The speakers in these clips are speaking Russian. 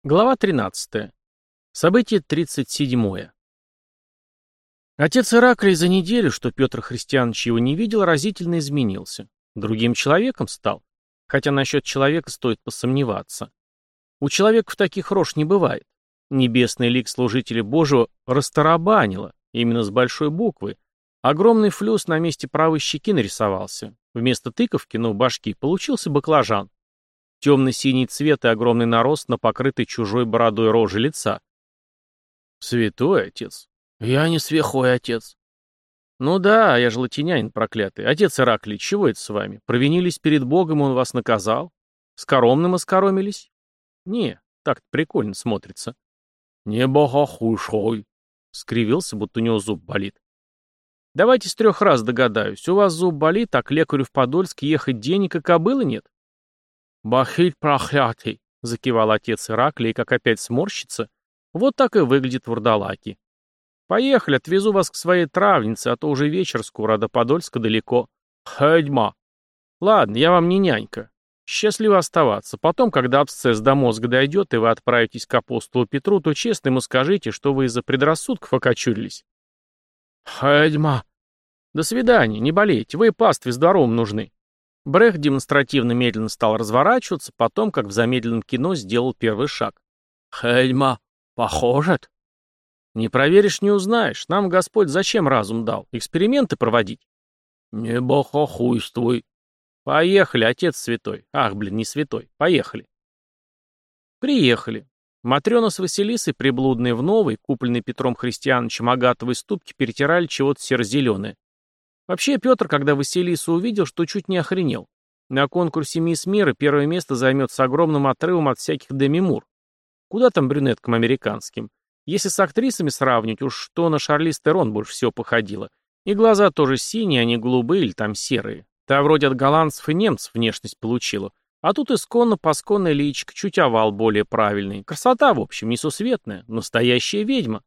Глава 13. Событие 37. Отец Ираклий за неделю, что Петр Христианович его не видел, разительно изменился. Другим человеком стал. Хотя насчет человека стоит посомневаться. У человека в таких рож не бывает. Небесный лик служителя Божьего растарабанило, именно с большой буквы. Огромный флюс на месте правой щеки нарисовался. Вместо тыковки, башки, получился баклажан. Темно-синий цвет и огромный нарост на покрытой чужой бородой роже лица. Святой отец. Я не святой отец. Ну да, я же латинянин проклятый. Отец Ираклий, чего это с вами? Провинились перед Богом, и он вас наказал? С коромным оскоромились? Не, так-то прикольно смотрится. Не богохульшой. Скривился, будто у него зуб болит. Давайте с 3 раз догадаюсь. У вас зуб болит, а к лекарю в Подольск ехать денег и кобылы нет? «Бахиль проклятый!» — закивал отец Ираклий, как опять сморщится. Вот так и выглядит вурдалаки. «Поехали, отвезу вас к своей травнице, а то уже вечер скоро, а до Подольска далеко. Хэдьма!» «Ладно, я вам не нянька. Счастливо оставаться. Потом, когда абсцесс до мозга дойдет, и вы отправитесь к апостолу Петру, то честно ему скажите, что вы из-за предрассудков окочурились». «Хэдьма!» «До свидания, не болейте, вы пастве здоровым нужны». Брехт демонстративно медленно стал разворачиваться, потом, как в замедленном кино, сделал первый шаг. «Хельма, похожет?» «Не проверишь, не узнаешь. Нам Господь зачем разум дал? Эксперименты проводить?» «Не богохуйствуй». «Поехали, отец святой». «Ах, блин, не святой. Поехали». Приехали. Матрена с Василисой, приблудные в новой, купленной Петром Христиановичем агатовой ступке, перетирали чего-то серо-зеленое. Вообще, Петр, когда Василису увидел, что чуть не охренел. На конкурсе «Мисс Мира» первое место займет с огромным отрывом от всяких Деми Мур. Куда там брюнеткам американским? Если с актрисами сравнивать, уж что на Шарлиз Терон больше всего походило. И глаза тоже синие, а не голубые или там серые. Та вроде от голландцев и немцев внешность получила. А тут исконно-посконная личико, чуть овал более правильный. Красота, в общем, несусветная. Настоящая ведьма.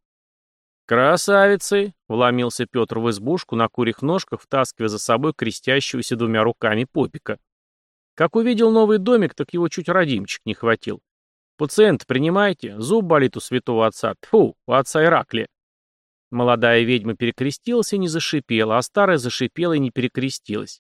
«Красавицы!» — вломился Петр в избушку на курьих ножках, втаскивая за собой крестящегося 2 руками попика. Как увидел новый домик, так его чуть родимчик не хватил. «Пациент, принимайте, зуб болит у святого отца, тьфу, у отца Ираклия». Молодая ведьма перекрестилась и не зашипела, а старая зашипела и не перекрестилась.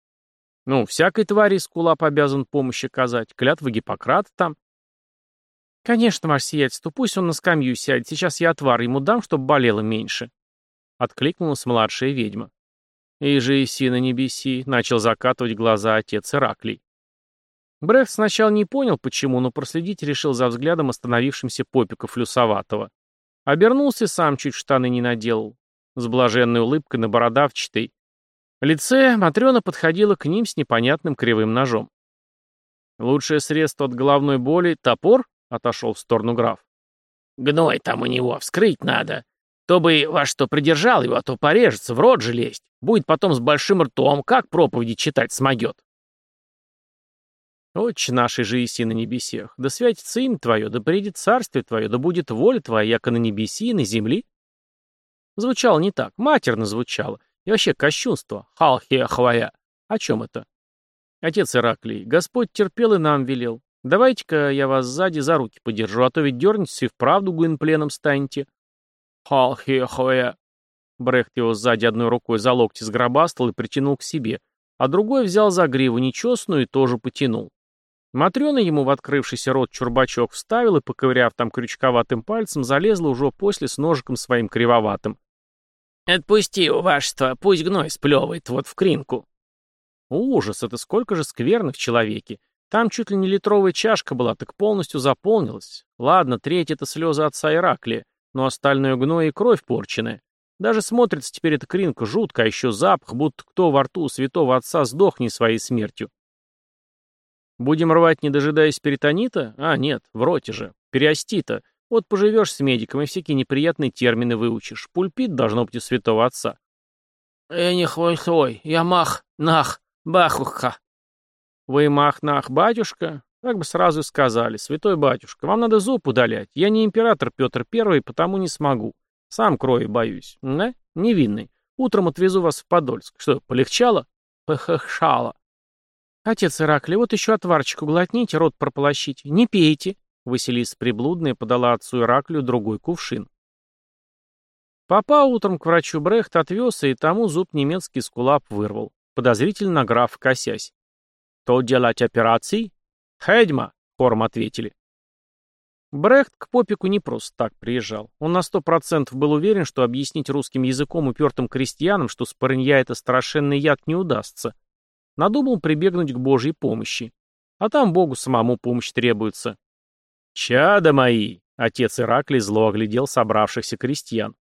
Всякой твари Эскулап обязан помощь оказать, клятва Гиппократа там. «Конечно, ваше сиятельство, пусть он на скамью сядет, сейчас я отвар ему дам, чтобы болело меньше», — откликнулась младшая ведьма. «Иже иси на небеси», — начал закатывать глаза отец Ираклий. Брехт сначала не понял, почему, но проследить решил за взглядом остановившимся попика флюсоватого. Обернулся, сам чуть штаны не наделал, с блаженной улыбкой на бородавчатой лице Матрена подходила к ним с непонятным кривым ножом. «Лучшее средство от головной боли — топор?» — отошел в сторону граф. «Гной там у него, вскрыть надо. То бы во что придержал его, а то порежется, в рот же лезть. Будет потом с большим ртом, как проповеди читать смогет». «Отче нашей же иси на небесех, да святится имя Твое, да придет царствие Твое, да будет воля Твоя, яко на небеси и на земли». Звучало не так, матерно звучало. И вообще кощунство, халхе-хвая. О чем это? Отец Ираклий, Господь терпел и нам велел. Давайте-ка я вас сзади за руки подержу, а то ведь дернетесь и вправду гуинпленом станете. Халхе-хвая. Брехт его сзади одной рукой за локти сгробастал и притянул к себе, а другой взял за гриву нечестную и тоже потянул. Матрена ему в открывшийся рот чурбачок вставил и, поковыряв там крючковатым пальцем, залезла уже после с ножиком своим кривоватым. «Отпусти, вашество, пусть гной сплевывает вот в кринку». Ужас, это сколько же скверны в человеке. Там чуть ли не литровая чашка была, так полностью заполнилась. Ладно, треть — это слезы отца Ираклия, но остальное гной и кровь порченная. Даже смотрится теперь эта кринка жутко, а еще запах, будто кто во рту у святого отца сдохнет своей смертью. Будем рвать, не дожидаясь перитонита? А, нет, в роте же. Периостита. Вот поживешь с медиком и всякие неприятные термины выучишь. Пульпит должно быть у святого отца. Не хвой, я мах, нах, бахуха». Вы мах-нах, батюшка? Так бы сразу и сказали. Святой батюшка, вам надо зуб удалять. Я не император Петр Первый, потому не смогу. Сам крови боюсь. Да? Невинный. Утром отвезу вас в Подольск. Что, полегчало? Похохшало. Отец Ираклий, вот еще отварчику глотните, рот прополощите. Не пейте. Василиса Приблудная подала отцу Ираклию другой кувшин. Папа утром к врачу Брехт отвез, и тому зуб немецкий скулап вырвал, подозрительно на графа косясь. «То делать операции?» «Хедьма», — хором ответили. Брехт к Попику не просто так приезжал. Он на 100% был уверен, что объяснить русским языком упертым крестьянам, что спорынья — это страшенный яд, не удастся. Надумал прибегнуть к Божьей помощи. А там Богу самому помощь требуется. «Чада мои!» — отец Ираклий зло оглядел собравшихся крестьян.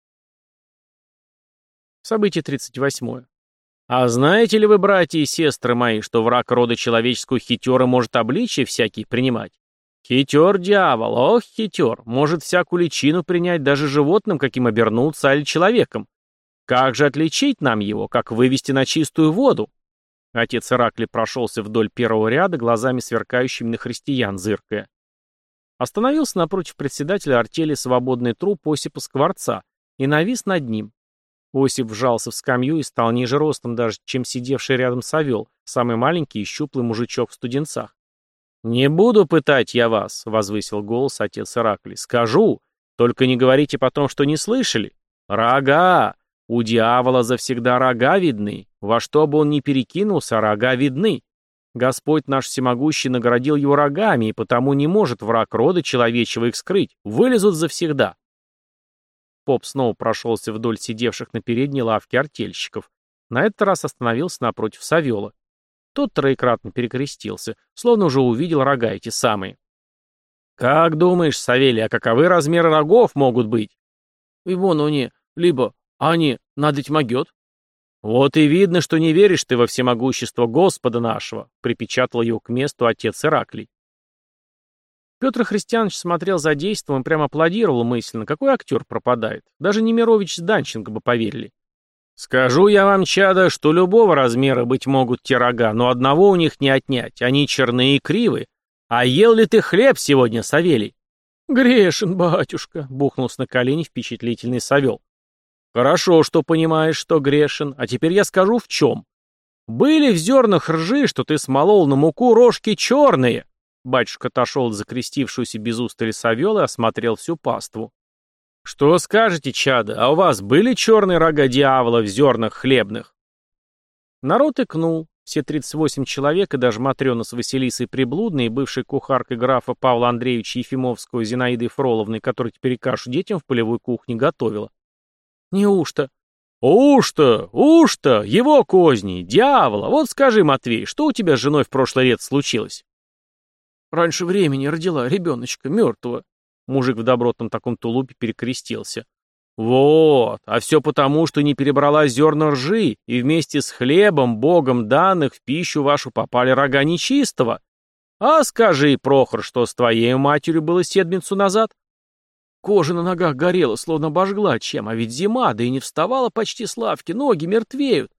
Событие 38. «А знаете ли вы, братья и сестры мои, что враг рода человеческого хитера может обличия всякие принимать? Хитер дьявол, ох, хитер, может всякую личину принять даже животным, каким обернуться, аль человеком. Как же отличить нам его, как вывести на чистую воду?» Отец Ираклий прошелся вдоль первого ряда, глазами сверкающими на христиан, зыркая. Остановился напротив председателя артели «Свободный труп» Осипа Скворца и навис над ним. Осип вжался в скамью и стал ниже ростом даже, чем сидевший рядом Савел, самый маленький и щуплый мужичок в студенцах. «Не буду пытать я вас», — возвысил голос отец Ираклий. «Скажу, только не говорите потом, что не слышали. Рога! У дьявола завсегда рога видны. Во что бы он ни перекинулся, рога видны. Господь наш всемогущий наградил его рогами, и потому не может враг рода человечего их скрыть. Вылезут завсегда». Поп снова прошелся вдоль сидевших на передней лавке артельщиков. На этот раз остановился напротив Савела. Тот троекратно перекрестился, словно уже увидел рога эти самые. «Как думаешь, Савелий, а каковы размеры рогов могут быть?» «И вон они, либо они надоть могет». «Вот и видно, что не веришь ты во всемогущество Господа нашего», припечатал его к месту отец Ираклий. Петр Христианович смотрел за действом и прямо аплодировал мысленно. Какой актер пропадает? Даже Немирович с Данченко бы поверили. «Скажу я вам, чада, что любого размера быть могут те рога, но одного у них не отнять. Они черные и кривые. А ел ли ты хлеб сегодня, Савелий?» «Грешен, батюшка», — бухнулся на колени впечатлительный Савел. «Хорошо, что понимаешь, что грешен. А теперь я скажу в чем. Были в зернах ржи, что ты смолол на муку, рожки черные». Батюшка отошел от закрестившуюся без устали Савела и осмотрел всю паству. «Что скажете, чада, а у вас были черные рога дьявола в зернах хлебных?» Народ икнул. Все 38 человек и даже Матрена с Василисой Приблудной и бывшей кухаркой графа Павла Андреевича Ефимовского Зинаидой Фроловной, которая теперь кашу детям в полевой кухне готовила. «Неужто?» «Уж-то! Его козни! Дьявола! Вот скажи, Матвей, что у тебя с женой в прошлое лето случилось?» «Раньше времени родила ребеночка, мертвого». Мужик в добротном таком тулупе перекрестился. «Вот, а все потому, что не перебрала зерна ржи, и вместе с хлебом, Богом данных, в пищу вашу попали рога нечистого. А скажи, Прохор, что с твоей матерью было седмицу назад?» «Кожа на ногах горела, словно обожгла чем, а ведь зима, да и не вставала почти с лавки, ноги мертвеют».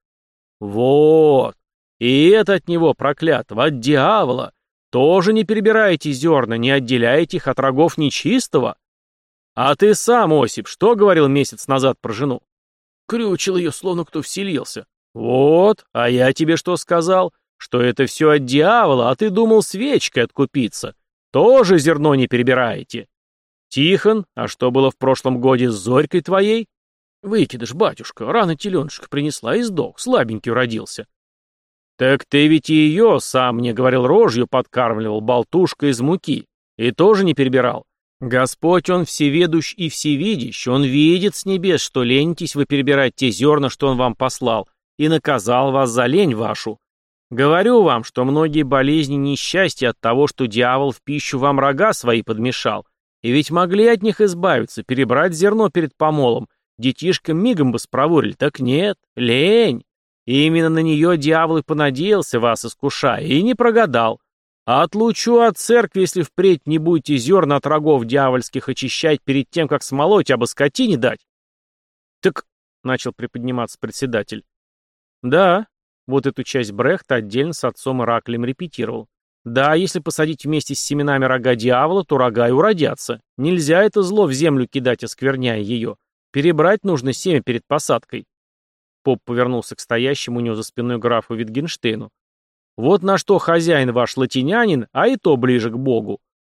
«Вот, и это от него, проклятого, от дьявола. Тоже не перебираете зерна, не отделяете их от рогов нечистого? А ты сам, Осип, что говорил месяц назад про жену?» «Крючил ее, словно кто вселился». «Вот, а я тебе что сказал? Что это все от дьявола, а ты думал свечкой откупиться. Тоже зерно не перебираете. Тихон, а что было в прошлом годе с Зорькой твоей?» «Выкидыш, батюшка, рано теленушка принесла и сдох, слабенький родился». «Так ты ведь и ее, сам мне говорил, рожью подкармливал, болтушкой из муки. И тоже не перебирал. Господь, Он всеведущ и всевидящ, Он видит с небес, что ленитесь вы перебирать те зерна, что Он вам послал, и наказал вас за лень вашу. Говорю вам, что многие болезни и несчастья от того, что дьявол в пищу вам рога свои подмешал, и ведь могли от них избавиться, перебрать зерно перед помолом, детишкам мигом бы спроворили, так нет, лень. И именно на нее дьявол и понадеялся, вас искушая, и не прогадал. А отлучу от церкви, если впредь не будете зерна от рогов дьявольских очищать перед тем, как смолоть, абы скотине дать». «Так», — начал приподниматься председатель. «Да, вот эту часть Брехта отдельно с отцом Ираклием репетировал. Да, если посадить вместе с семенами рога дьявола, то рога и уродятся. Нельзя это зло в землю кидать, оскверняя ее. Перебрать нужно семя перед посадкой». Поп повернулся к стоящему у него за спиной графу Витгенштейну. «Вот на что хозяин ваш латинянин, а и то ближе к Богу.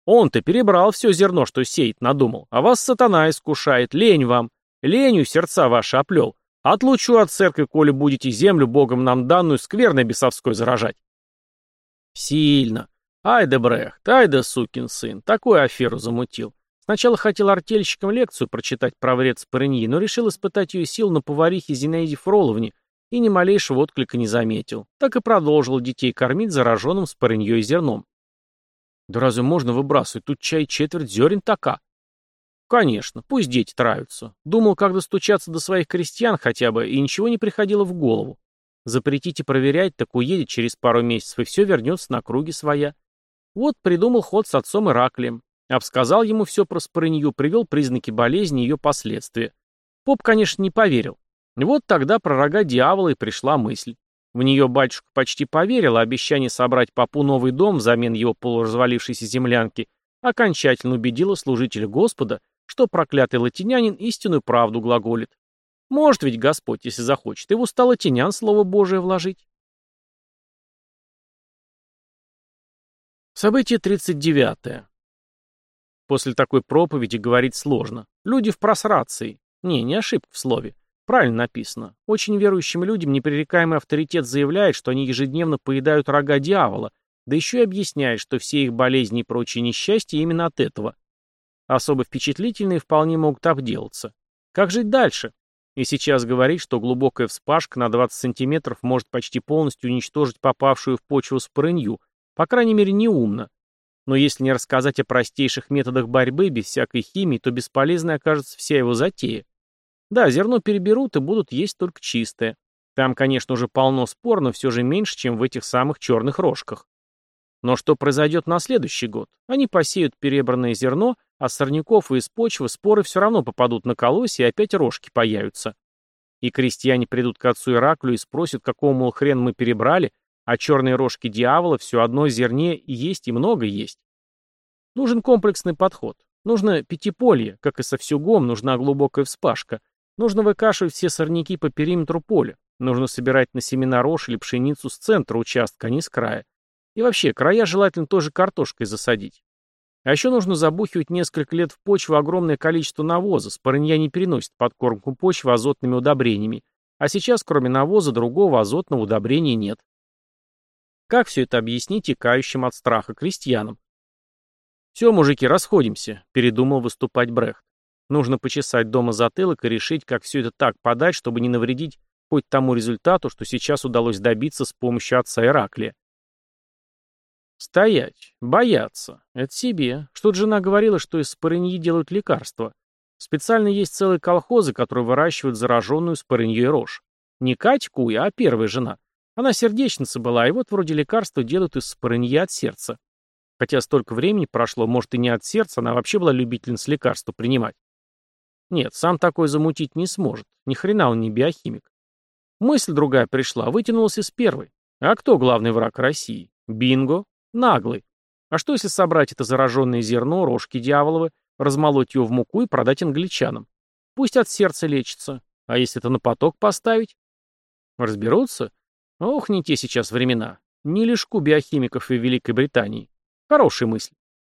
Он-то перебрал все зерно, что сеять надумал, а вас сатана искушает, лень вам. Ленью сердца ваши оплел. Отлучу от церкви, коли будете землю Богом нам данную скверной бесовской заражать. Сильно. Ай да Брехт, ай да сукин сын, такую аферу замутил. Сначала хотел артельщикам лекцию прочитать про вред спорыньи, но решил испытать ее сил на поварихе Зинаиде Фроловне и ни малейшего отклика не заметил. Так и продолжил детей кормить зараженным спорыньей зерном. Да разве можно выбрасывать? Тут чай четверть зерен така. Конечно, пусть дети травятся. Думал, как достучаться до своих крестьян хотя бы, и ничего не приходило в голову. Запретите проверять, так уедет через пару месяцев, и все вернется на круги своя. Вот придумал ход с отцом Ираклием. Обсказал ему все про спорынью, привел признаки болезни и ее последствия. Поп, конечно, не поверил. Вот тогда про рога дьявола и пришла мысль. В нее батюшка почти поверил, а обещание собрать попу новый дом взамен его полуразвалившейся землянки окончательно убедило служителя Господа, что проклятый латинянин истинную правду глаголит. Может ведь Господь, если захочет, и в уста латинян слово Божие вложить. Событие 39. После такой проповеди говорить сложно. Люди в просрации. Не ошибка в слове. Правильно написано. Очень верующим людям непререкаемый авторитет заявляет, что они ежедневно поедают рога дьявола, да еще и объясняет, что все их болезни и прочие несчастья именно от этого. Особо впечатлительные вполне могут обделаться. Как жить дальше? И сейчас говорить, что глубокая вспашка на 20 сантиметров может почти полностью уничтожить попавшую в почву спорынью, по крайней мере, неумно. Но если не рассказать о простейших методах борьбы без всякой химии, то бесполезной окажется вся его затея. Да, зерно переберут и будут есть только чистое. Там, конечно, уже полно спор, но все же меньше, чем в этих самых черных рожках. Но что произойдет на следующий год? Они посеют перебранное зерно, а с сорняков и из почвы споры все равно попадут на колосья и опять рожки появятся. И крестьяне придут к отцу Ираклию и спросят, какого, мол, хрен мы перебрали, а черные рожки дьявола все одно зерне есть и много есть. Нужен комплексный подход. Нужно пятиполье, как и со всюгом, нужна глубокая вспашка. Нужно выкашивать все сорняки по периметру поля. Нужно собирать на семена рожь или пшеницу с центра участка, а не с края. И вообще, края желательно тоже картошкой засадить. А еще нужно забухивать несколько лет в почву огромное количество навоза. Спорынья не переносит подкормку почвы азотными удобрениями. А сейчас, кроме навоза, другого азотного удобрения нет. Как все это объяснить и кающим от страха крестьянам? «Все, мужики, расходимся», — передумал выступать Брехт. «Нужно почесать дома затылок и решить, как все это так подать, чтобы не навредить хоть тому результату, что сейчас удалось добиться с помощью отца Ираклия». «Стоять. Бояться. Это себе. Что-то жена говорила, что из спорыньи делают лекарства. Специально есть целые колхозы, которые выращивают зараженную спорыньей рожь. Не Катя Куя, а первая жена. Она сердечница была, и вот вроде лекарства делают из спорыньи от сердца. Хотя столько времени прошло, может и не от сердца, она вообще была любительница лекарства принимать. Нет, сам такой замутить не сможет. Ни хрена он не биохимик. Мысль другая пришла, вытянулась из первой. А кто главный враг России? Бинго. Наглый. А что если собрать это зараженное зерно, рожки дьяволовы, размолоть его в муку и продать англичанам? Пусть от сердца лечится. А если это на поток поставить? Разберутся? Ох, не те сейчас времена. Не лишку биохимиков и Великой Британии. Хорошая мысль.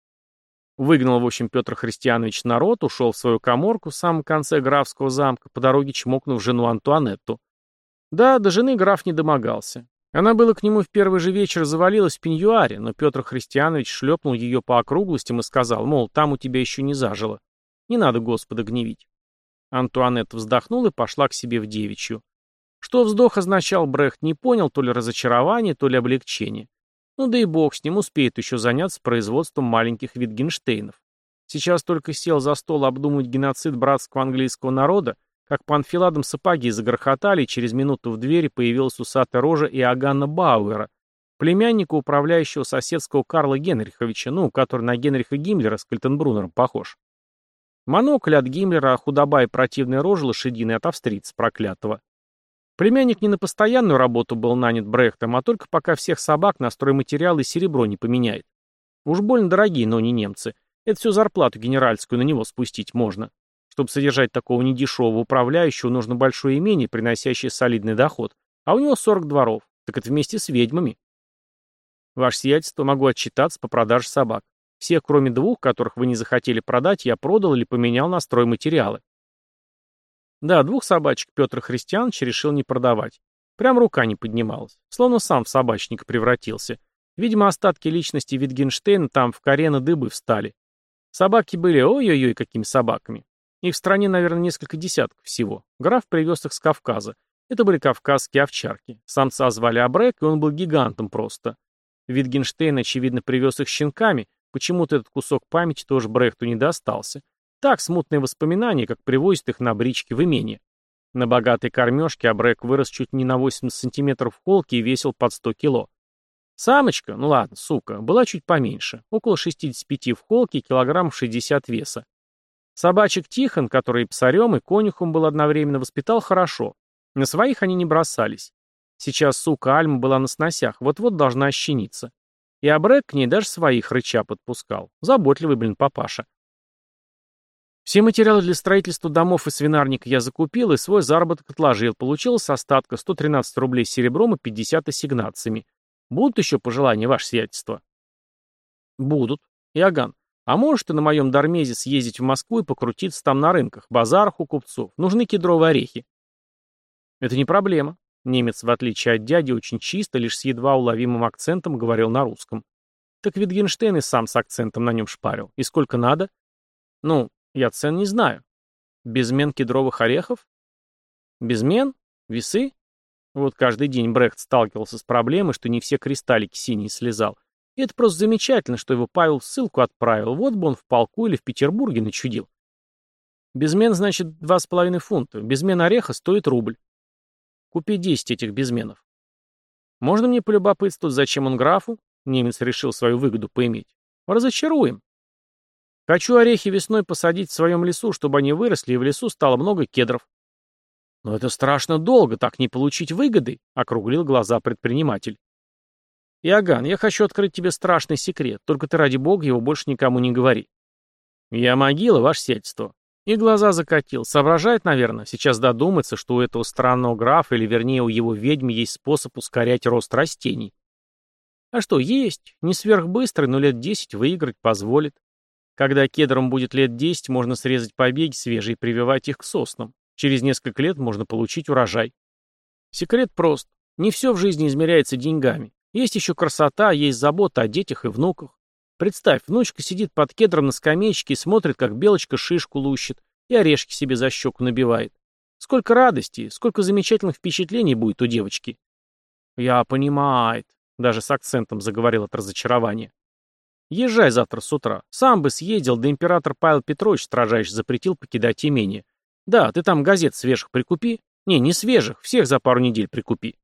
Выгнал, в общем, Петр Христианович народ, ушел в свою каморку в самом конце графского замка, по дороге чмокнув жену Антуанетту. Да, до жены граф не домогался. Она было к нему в первый же вечер завалилась в пеньюаре, но Петр Христианович шлепнул ее по округлостям и сказал, мол, там у тебя еще не зажило. Не надо Господа гневить. Антуанетта вздохнула и пошла к себе в девичью. Что вздох означал, Брехт не понял, то ли разочарование, то ли облегчение. Ну да и бог с ним, успеет еще заняться производством маленьких Витгенштейнов. Сейчас только сел за стол обдумывать геноцид братского английского народа, как по анфиладам сапоги загрохотали, и через минуту в двери появилась усатая рожа Иоганна Бауэра, племянника управляющего соседского Карла Генриховича, который на Генриха Гиммлера с Кальтенбруннером похож. Монокль от Гиммлера, а худоба и противная рожа лошадиной от австрийца проклятого. Племянник не на постоянную работу был нанят Брехтом, а только пока всех собак на стройматериалы и серебро не поменяет. Уж больно дорогие, но не немцы. Это всю зарплату генеральскую на него спустить можно. Чтобы содержать такого недешевого управляющего, нужно большое имение, приносящее солидный доход. А у него 40 дворов. Так это вместе с ведьмами. Ваше сиятельство, могу отчитаться по продаже собак. Всех, кроме двух, которых вы не захотели продать, я продал или поменял на стройматериалы. Да, двух собачек Петр Христианович решил не продавать. Прям рука не поднималась, словно сам в собачника превратился. Видимо, остатки личности Витгенштейна там в коре на дыбы встали. Собаки были ой-ой-ой какими собаками. Их в стране, наверное, несколько десятков всего. Граф привез их с Кавказа. Это были кавказские овчарки. Самца звали Абрек, и он был гигантом просто. Витгенштейн, очевидно, привез их щенками. Почему-то этот кусок памяти тоже Брехту не достался. Так, смутные воспоминания, как привозят их на бричке в имение. На богатой кормежке Абрек вырос чуть не на 80 сантиметров в холке и весил под 100 кило. Самочка, ну ладно, сука, была чуть поменьше, около 65 в холке и килограммов 60 веса. Собачек Тихон, который и псарем, и конюхом был одновременно, воспитал хорошо. На своих они не бросались. Сейчас сука Альма была на сносях, вот-вот должна ощениться. И Абрек к ней даже своих рыча подпускал. Заботливый, блин, папаша. Все материалы для строительства домов и свинарника я закупил и свой заработок отложил. Получилось с остатка 113 рублей серебром и 50 ассигнациями. Будут еще пожелания, ваше сиятельство? Будут. Иоганн, а можешь ты на моем Дармезе съездить в Москву и покрутиться там на рынках, базарах у купцов? Нужны кедровые орехи. Это не проблема. Немец, в отличие от дяди, очень чисто, лишь с едва уловимым акцентом говорил на русском. Так Витгенштейн и сам с акцентом на нем шпарил. И сколько надо? Ну, я цен не знаю. Безмен кедровых орехов? Безмен? Весы? Вот каждый день Брехт сталкивался с проблемой, что не все кристаллики синие слезал. И это просто замечательно, что его Павел в ссылку отправил. Вот бы он в полку или в Петербурге начудил. Безмен, значит, 2,5 фунта. Безмен ореха стоит рубль. Купи 10 этих безменов. Можно мне полюбопытствовать, зачем он графу? Немец решил свою выгоду поиметь. Разочаруем. Хочу орехи весной посадить в своем лесу, чтобы они выросли, и в лесу стало много кедров. Но это страшно долго, так не получить выгоды, округлил глаза предприниматель. Иоганн, я хочу открыть тебе страшный секрет, только ты, ради бога, его больше никому не говори. Я могила, ваше сиятельство. И глаза закатил. Соображает, наверное, сейчас додумается, что у этого странного графа, или вернее у его ведьмы, есть способ ускорять рост растений. А что, есть. Не сверхбыстрый, но лет 10 выиграть позволит. Когда кедрам будет лет 10, можно срезать побеги свежие и прививать их к соснам. Через несколько лет можно получить урожай. Секрет прост. Не все в жизни измеряется деньгами. Есть еще красота, есть забота о детях и внуках. Представь, внучка сидит под кедром на скамеечке и смотрит, как белочка шишку лущит и орешки себе за щеку набивает. Сколько радости, сколько замечательных впечатлений будет у девочки. Я понимает, даже с акцентом заговорил от разочарования. Езжай завтра с утра. Сам бы съездил, да император Павел Петрович строжайше запретил покидать имение. Да, ты там газет свежих прикупи. Не свежих, всех за пару недель прикупи.